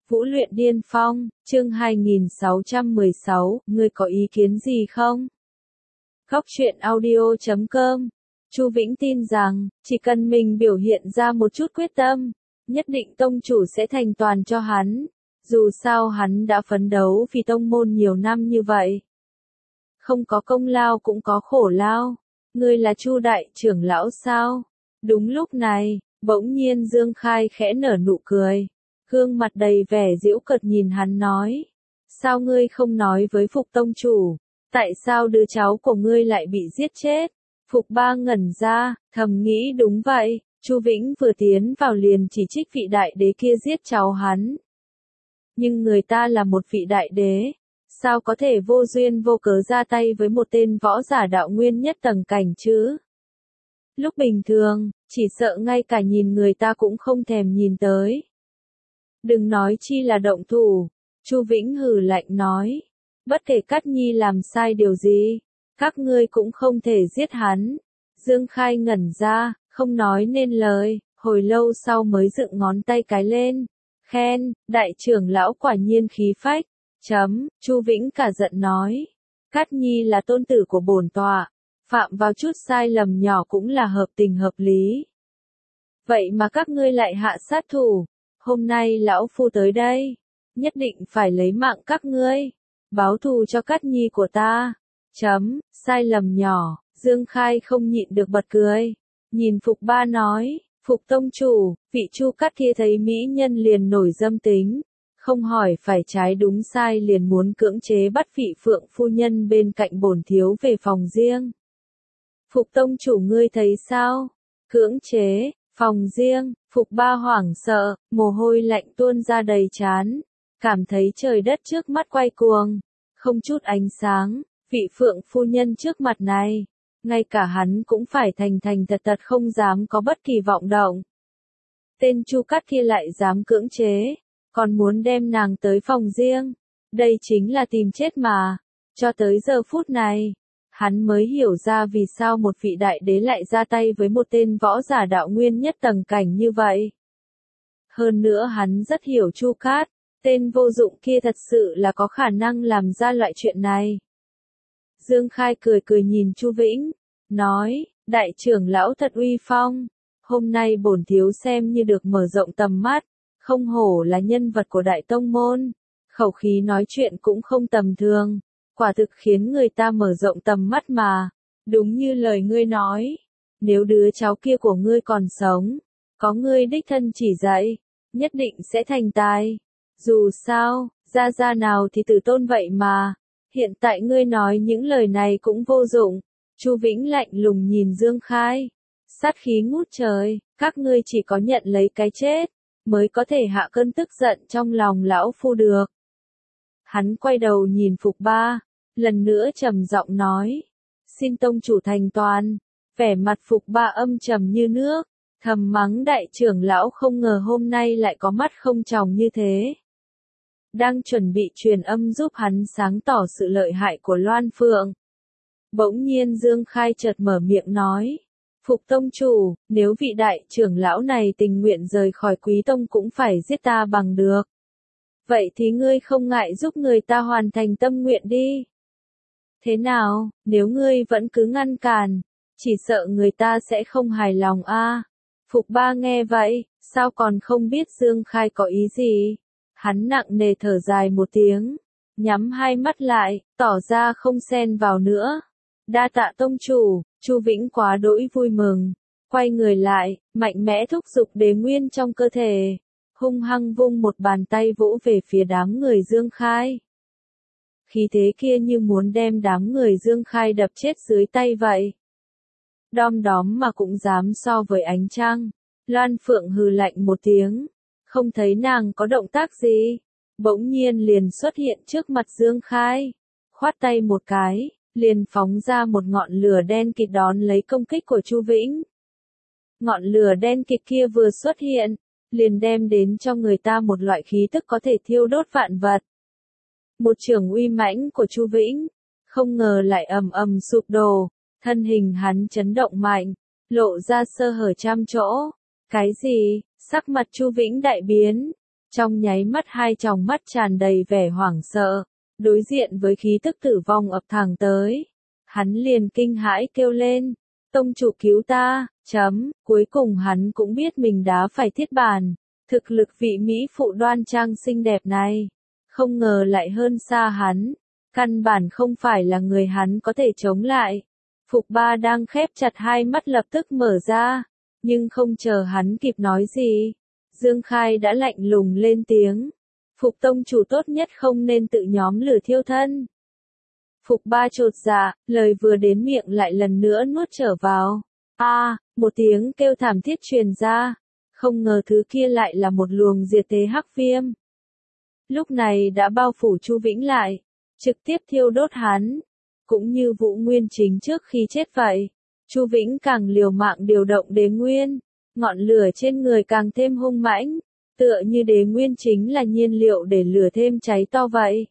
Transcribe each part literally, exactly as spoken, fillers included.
Vũ luyện điên phong, chương hai nghìn sáu trăm mười sáu, ngươi có ý kiến gì không? Góc truyện audio chấm com. Chu Vĩnh tin rằng, chỉ cần mình biểu hiện ra một chút quyết tâm, nhất định tông chủ sẽ thành toàn cho hắn. Dù sao hắn đã phấn đấu vì tông môn nhiều năm như vậy. Không có công lao cũng có khổ lao. Ngươi là Chu đại trưởng lão sao? Đúng lúc này, bỗng nhiên Dương Khai khẽ nở nụ cười. Gương mặt đầy vẻ giễu cợt nhìn hắn nói. Sao ngươi không nói với Phục tông chủ? Tại sao đứa cháu của ngươi lại bị giết chết? Phục Ba ngẩn ra, thầm nghĩ đúng vậy. Chu Vĩnh vừa tiến vào liền chỉ trích vị đại đế kia giết cháu hắn. Nhưng người ta là một vị đại đế. Sao có thể vô duyên vô cớ ra tay với một tên võ giả đạo nguyên nhất tầng cảnh chứ? Lúc bình thường, chỉ sợ ngay cả nhìn người ta cũng không thèm nhìn tới. Đừng nói chi là động thủ, Chu Vĩnh hừ lạnh nói. Bất kể Cát Nhi làm sai điều gì, các ngươi cũng không thể giết hắn. Dương Khai ngẩn ra, không nói nên lời, hồi lâu sau mới dựng ngón tay cái lên. Khen, đại trưởng lão quả nhiên khí phách. Chấm, Chu Vĩnh cả giận nói. Cát Nhi là tôn tử của bổn tọa, phạm vào chút sai lầm nhỏ cũng là hợp tình hợp lý. Vậy mà các ngươi lại hạ sát thủ. Hôm nay lão phu tới đây, nhất định phải lấy mạng các ngươi, báo thù cho Cát Nhi của ta. Chấm, sai lầm nhỏ, Dương Khai không nhịn được bật cười. Nhìn Phục Ba nói, Phục tông chủ, vị Chu Cát kia thấy mỹ nhân liền nổi dâm tính, không hỏi phải trái đúng sai liền muốn cưỡng chế bắt vị Phượng phu nhân bên cạnh bổn thiếu về phòng riêng. Phục tông chủ ngươi thấy sao? Cưỡng chế, phòng riêng, Phục Ba hoảng sợ, mồ hôi lạnh tuôn ra đầy trán, cảm thấy trời đất trước mắt quay cuồng, không chút ánh sáng, vị Phượng phu nhân trước mặt này, ngay cả hắn cũng phải thành thành thật thật không dám có bất kỳ vọng động. Tên Chu Cát kia lại dám cưỡng chế, còn muốn đem nàng tới phòng riêng, đây chính là tìm chết mà. Cho tới giờ phút này, hắn mới hiểu ra vì sao một vị đại đế lại ra tay với một tên võ giả đạo nguyên nhất tầng cảnh như vậy. Hơn nữa hắn rất hiểu Chu Cát, tên vô dụng kia thật sự là có khả năng làm ra loại chuyện này. Dương Khai cười cười nhìn Chu Vĩnh, nói, đại trưởng lão thật uy phong, hôm nay bổn thiếu xem như được mở rộng tầm mắt, không hổ là nhân vật của đại tông môn, khẩu khí nói chuyện cũng không tầm thường. Quả thực khiến người ta mở rộng tầm mắt mà. Đúng như lời ngươi nói. Nếu đứa cháu kia của ngươi còn sống, có ngươi đích thân chỉ dạy, nhất định sẽ thành tài. Dù sao, gia gia nào thì tử tôn vậy mà. Hiện tại ngươi nói những lời này cũng vô dụng. Chu Vĩnh lạnh lùng nhìn Dương Khai. Sát khí ngút trời, các ngươi chỉ có nhận lấy cái chết, mới có thể hạ cơn tức giận trong lòng lão phu được. Hắn quay đầu nhìn Phục Ba, lần nữa trầm giọng nói, xin tông chủ thành toàn. Vẻ mặt Phục Ba âm trầm như nước, thầm mắng đại trưởng lão không ngờ hôm nay lại có mắt không tròng như thế. Đang chuẩn bị truyền âm giúp hắn sáng tỏ sự lợi hại của Loan Phượng. Bỗng nhiên Dương Khai chợt mở miệng nói, Phục tông chủ, nếu vị đại trưởng lão này tình nguyện rời khỏi quý tông cũng phải giết ta bằng được. Vậy thì ngươi không ngại giúp người ta hoàn thành tâm nguyện đi. Thế nào, nếu ngươi vẫn cứ ngăn cản, chỉ sợ người ta sẽ không hài lòng a. À? Phục Ba nghe vậy, sao còn không biết Dương Khai có ý gì? Hắn nặng nề thở dài một tiếng, nhắm hai mắt lại, tỏ ra không xen vào nữa. Đa tạ tông chủ, Chu Vĩnh quá đỗi vui mừng, quay người lại, mạnh mẽ thúc giục đế nguyên trong cơ thể, hung hăng vung một bàn tay vỗ về phía đám người Dương Khai. Khí thế kia như muốn đem đám người Dương Khai đập chết dưới tay vậy. Đom đóm mà cũng dám so với ánh trăng. Loan Phượng hừ lạnh một tiếng, không thấy nàng có động tác gì, bỗng nhiên liền xuất hiện trước mặt Dương Khai, khoát tay một cái, liền phóng ra một ngọn lửa đen kịt đón lấy công kích của Chu Vĩnh. Ngọn lửa đen kịt kia vừa xuất hiện, liền đem đến cho người ta một loại khí tức có thể thiêu đốt vạn vật. Một chưởng uy mãnh của Chu Vĩnh, không ngờ lại ầm ầm sụp đổ, thân hình hắn chấn động mạnh, lộ ra sơ hở trăm chỗ. Cái gì? Sắc mặt Chu Vĩnh đại biến, Trong nháy mắt hai tròng mắt tràn đầy vẻ hoảng sợ, đối diện với khí tức tử vong ập thẳng tới. Hắn liền kinh hãi kêu lên, tông chủ cứu ta, chấm, cuối cùng hắn cũng biết mình đá phải thiết bàn, thực lực vị Mỹ phụ đoan trang xinh đẹp này, không ngờ lại hơn xa hắn, căn bản không phải là người hắn có thể chống lại. Phục Ba đang khép chặt hai mắt lập tức mở ra, nhưng không chờ hắn kịp nói gì, Dương Khai đã lạnh lùng lên tiếng, Phục tông chủ tốt nhất không nên tự nhóm lửa thiêu thân. Phục Ba chột dạ, lời vừa đến miệng lại lần nữa nuốt trở vào. A, à, một tiếng kêu thảm thiết truyền ra, không ngờ thứ kia lại là một luồng diệt thế hắc viêm. Lúc này đã bao phủ Chu Vĩnh lại, trực tiếp thiêu đốt hắn, cũng như Vũ Nguyên Chính trước khi chết vậy. Chu Vĩnh càng liều mạng điều động đế nguyên, ngọn lửa trên người càng thêm hung mãnh, tựa như đế nguyên chính là nhiên liệu để lửa thêm cháy to vậy.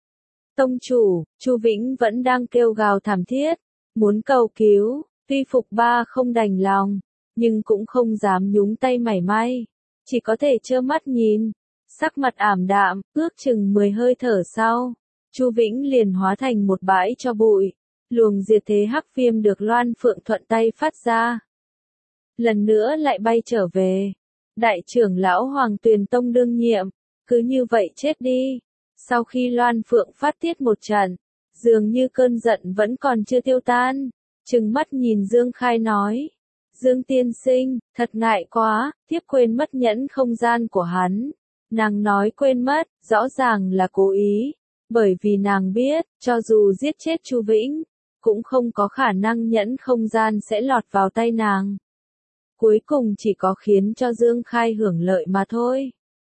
Tông chủ, Chu Vĩnh vẫn đang kêu gào thảm thiết, muốn cầu cứu, tuy Phục Ba không đành lòng, nhưng cũng không dám nhúng tay mảy may, chỉ có thể trơ mắt nhìn, sắc mặt ảm đạm, ước chừng mười hơi thở sau, Chu Vĩnh liền hóa thành một bãi cho bụi, luồng diệt thế hắc viêm được Loan Phượng thuận tay phát ra. Lần nữa lại bay trở về, đại trưởng lão Hoàng Tuyền Tông đương nhiệm, cứ như vậy chết đi. Sau khi Loan Phượng phát tiết một trận, dường như cơn giận vẫn còn chưa tiêu tan, trừng mắt nhìn Dương Khai nói, Dương tiên sinh, thật ngại quá, tiếp quên mất nhẫn không gian của hắn. Nàng nói quên mất, rõ ràng là cố ý, bởi vì nàng biết, cho dù giết chết Chu Vĩnh, cũng không có khả năng nhẫn không gian sẽ lọt vào tay nàng. Cuối cùng chỉ có khiến cho Dương Khai hưởng lợi mà thôi.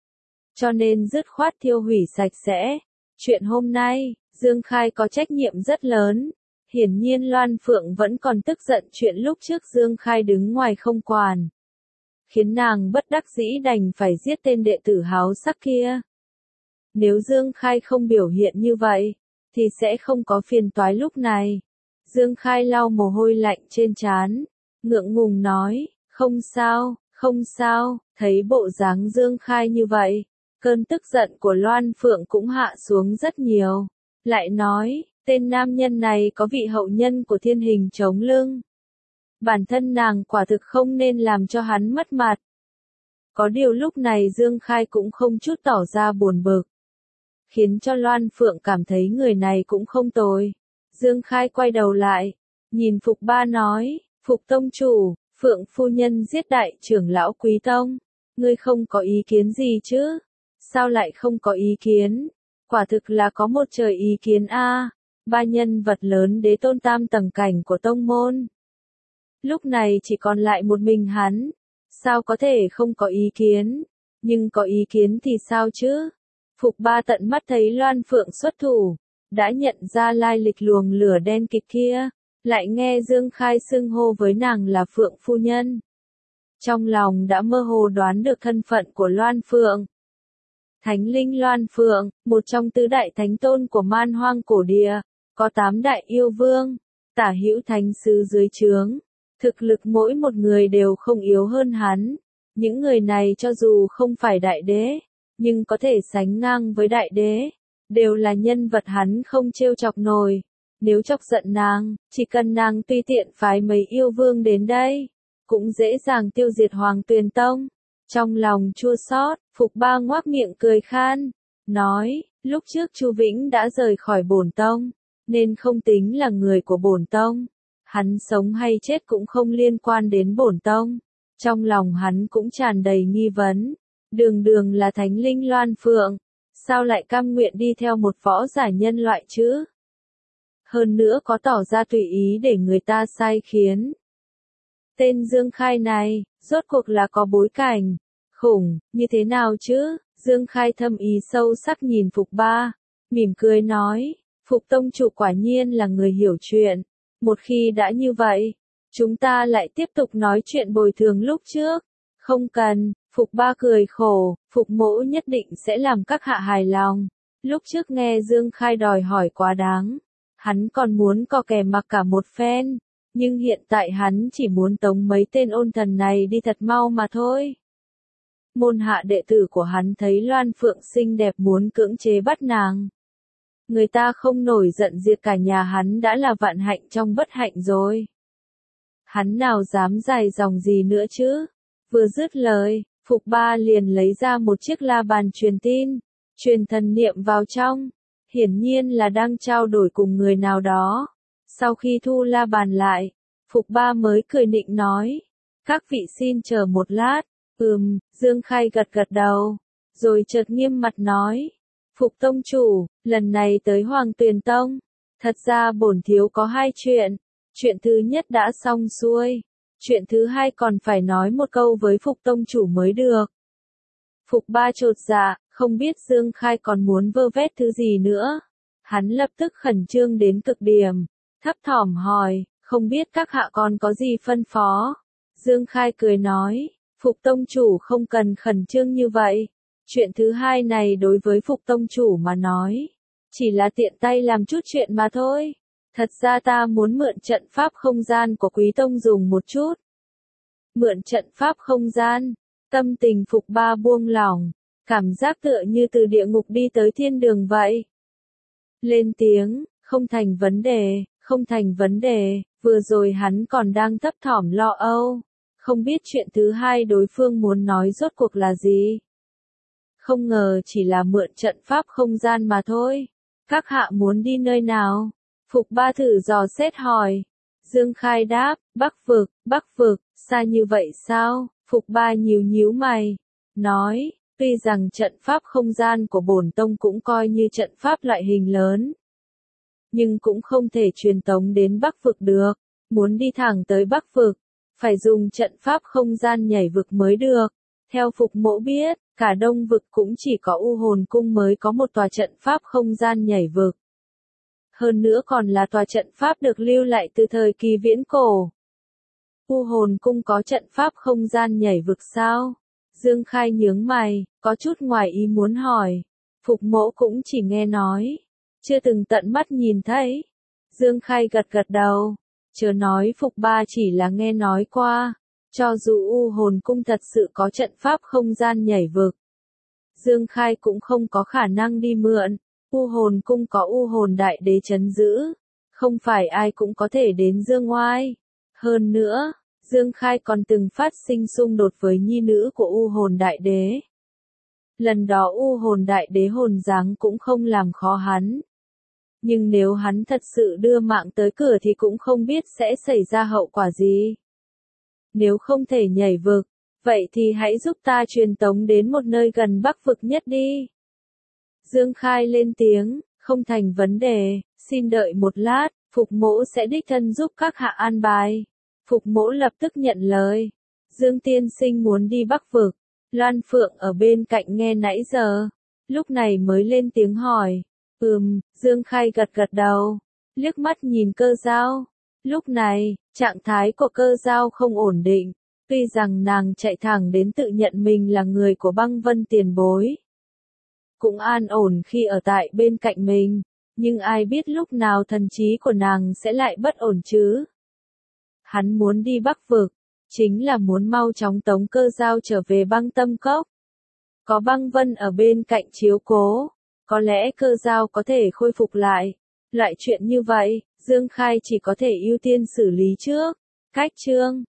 Cho nên dứt khoát thiêu hủy sạch sẽ. Chuyện hôm nay, Dương Khai có trách nhiệm rất lớn. Hiển nhiên Loan Phượng vẫn còn tức giận chuyện lúc trước Dương Khai đứng ngoài không quản, khiến nàng bất đắc dĩ đành phải giết tên đệ tử háo sắc kia. Nếu Dương Khai không biểu hiện như vậy, thì sẽ không có phiền toái lúc này. Dương Khai lau mồ hôi lạnh trên trán, ngượng ngùng nói, không sao, không sao, thấy bộ dáng Dương Khai như vậy, cơn tức giận của Loan Phượng cũng hạ xuống rất nhiều. Lại nói, tên nam nhân này có vị hậu nhân của thiên hình chống lưng. Bản thân nàng quả thực không nên làm cho hắn mất mặt. Có điều lúc này Dương Khai cũng không chút tỏ ra buồn bực, khiến cho Loan Phượng cảm thấy người này cũng không tồi. Dương Khai quay đầu lại, nhìn Phục Ba nói, Phục tông chủ, Phượng phu nhân giết đại trưởng lão Quý Tông, ngươi không có ý kiến gì chứ? Sao lại không có ý kiến? Quả thực là có một trời ý kiến a. Ba nhân vật lớn đế tôn tam tầng cảnh của tông môn. Lúc này chỉ còn lại một mình hắn, sao có thể không có ý kiến? Nhưng có ý kiến thì sao chứ? Phục Ba tận mắt thấy Loan Phượng xuất thủ, đã nhận ra lai lịch luồng lửa đen kịt kia, lại nghe Dương Khai xưng hô với nàng là Phượng phu nhân. Trong lòng đã mơ hồ đoán được thân phận của Loan Phượng. Thánh linh Loan Phượng, một trong tứ đại thánh tôn của man hoang cổ địa, có tám đại yêu vương, tả hữu thánh sứ dưới trướng, thực lực mỗi một người đều không yếu hơn hắn. Những người này cho dù không phải đại đế, nhưng có thể sánh ngang với đại đế, đều là nhân vật hắn không trêu chọc nổi. Nếu chọc giận nàng, chỉ cần nàng tùy tiện phái mấy yêu vương đến đây, cũng dễ dàng tiêu diệt Hoàng Tuyền Tông. Trong lòng chua xót, Phục Ba ngoác miệng cười khan, nói, lúc trước Chu Vĩnh đã rời khỏi bổn tông, nên không tính là người của bổn tông. Hắn sống hay chết cũng không liên quan đến bổn tông. Trong lòng hắn cũng tràn đầy nghi vấn, đường đường là thánh linh Loan Phượng, sao lại cam nguyện đi theo một võ giả nhân loại chứ? Hơn nữa có tỏ ra tùy ý để người ta sai khiến. Tên Dương Khai này, rốt cuộc là có bối cảnh khủng như thế nào chứ? Dương Khai thâm ý sâu sắc nhìn Phục Ba, mỉm cười nói, Phục tông chủ quả nhiên là người hiểu chuyện. Một khi đã như vậy, chúng ta lại tiếp tục nói chuyện bồi thường lúc trước. Không cần. Phục Ba cười khổ, Phục mỗ nhất định sẽ làm các hạ hài lòng. Lúc trước nghe Dương Khai đòi hỏi quá đáng, hắn còn muốn co kè mặc cả một phen, nhưng hiện tại hắn chỉ muốn tống mấy tên ôn thần này đi thật mau mà thôi. Môn hạ đệ tử của hắn thấy Loan Phượng xinh đẹp muốn cưỡng chế bắt nàng. Người ta không nổi giận diệt cả nhà hắn đã là vạn hạnh trong bất hạnh rồi. Hắn nào dám dài dòng gì nữa chứ? Vừa dứt lời, Phục Ba liền lấy ra một chiếc la bàn truyền tin, truyền thần niệm vào trong, hiển nhiên là đang trao đổi cùng người nào đó. Sau khi thu la bàn lại, Phục Ba mới cười nịnh nói, các vị xin chờ một lát. Ừm, Dương Khai gật gật đầu, rồi chợt nghiêm mặt nói, Phục tông chủ, lần này tới Hoàng Tuyền Tông, thật ra bổn thiếu có hai chuyện, chuyện thứ nhất đã xong xuôi, chuyện thứ hai còn phải nói một câu với Phục tông chủ mới được. Phục Ba chột dạ, không biết Dương Khai còn muốn vơ vét thứ gì nữa. Hắn lập tức khẩn trương đến cực điểm, thấp thỏm hỏi, không biết các hạ còn có gì phân phó. Dương Khai cười nói, Phục tông chủ không cần khẩn trương như vậy. Chuyện thứ hai này đối với Phục tông chủ mà nói, chỉ là tiện tay làm chút chuyện mà thôi. Thật ra ta muốn mượn trận pháp không gian của Quý tông dùng một chút. Mượn trận pháp không gian, tâm tình Phục Ba buông lỏng, cảm giác tựa như từ địa ngục đi tới thiên đường vậy. Lên tiếng, không thành vấn đề, không thành vấn đề, vừa rồi hắn còn đang thấp thỏm lo âu, không biết chuyện thứ hai đối phương muốn nói rốt cuộc là gì. Không ngờ chỉ là mượn trận pháp không gian mà thôi. Các hạ muốn đi nơi nào? Phục Ba thử dò xét hỏi. Dương Khai đáp, Bắc vực, Bắc vực, xa như vậy sao? Phục Ba nhíu nhíu mày, nói, tuy rằng trận pháp không gian của bổn tông cũng coi như trận pháp loại hình lớn, nhưng cũng không thể truyền tống đến Bắc vực được. Muốn đi thẳng tới Bắc vực, phải dùng trận pháp không gian nhảy vực mới được. Theo Phục Mỗ biết, cả Đông vực cũng chỉ có U Hồn Cung mới có một tòa trận pháp không gian nhảy vực. Hơn nữa còn là tòa trận pháp được lưu lại từ thời kỳ viễn cổ. U Hồn Cung có trận pháp không gian nhảy vực sao? Dương Khai nhướng mày, có chút ngoài ý muốn hỏi. Phục Mỗ cũng chỉ nghe nói, chưa từng tận mắt nhìn thấy. Dương Khai gật gật đầu, chớ nói Phục Ba chỉ là nghe nói qua. Cho dù U Hồn Cung thật sự có trận pháp không gian nhảy vực, Dương Khai cũng không có khả năng đi mượn. U Hồn Cung có U Hồn Đại Đế trấn giữ, không phải ai cũng có thể đến Dương Oai. Hơn nữa, Dương Khai còn từng phát sinh xung đột với nhi nữ của U Hồn Đại Đế. Lần đó U Hồn Đại Đế hồn giáng cũng không làm khó hắn. Nhưng nếu hắn thật sự đưa mạng tới cửa thì cũng không biết sẽ xảy ra hậu quả gì. Nếu không thể nhảy vực, vậy thì hãy giúp ta truyền tống đến một nơi gần Bắc vực nhất đi. Dương Khai lên tiếng, không thành vấn đề, xin đợi một lát, Phục Mỗ sẽ đích thân giúp các hạ an bài. Phục Mỗ lập tức nhận lời. Dương tiên sinh muốn đi Bắc vực. Loan Phượng ở bên cạnh nghe nãy giờ, lúc này mới lên tiếng hỏi. Ừm, Dương Khai gật gật đầu, liếc mắt nhìn Cơ Dao. Lúc này, trạng thái của Cơ Dao không ổn định, tuy rằng nàng chạy thẳng đến tự nhận mình là người của Băng Vân tiền bối. Cũng an ổn khi ở tại bên cạnh mình, nhưng ai biết lúc nào thần trí của nàng sẽ lại bất ổn chứ. Hắn muốn đi Bắc vực, chính là muốn mau chóng tống Cơ Dao trở về Băng Tâm Cốc. Có Băng Vân ở bên cạnh chiếu cố, có lẽ Cơ Dao có thể khôi phục lại. Loại chuyện như vậy, Dương Khai chỉ có thể ưu tiên xử lý trước. Cách chương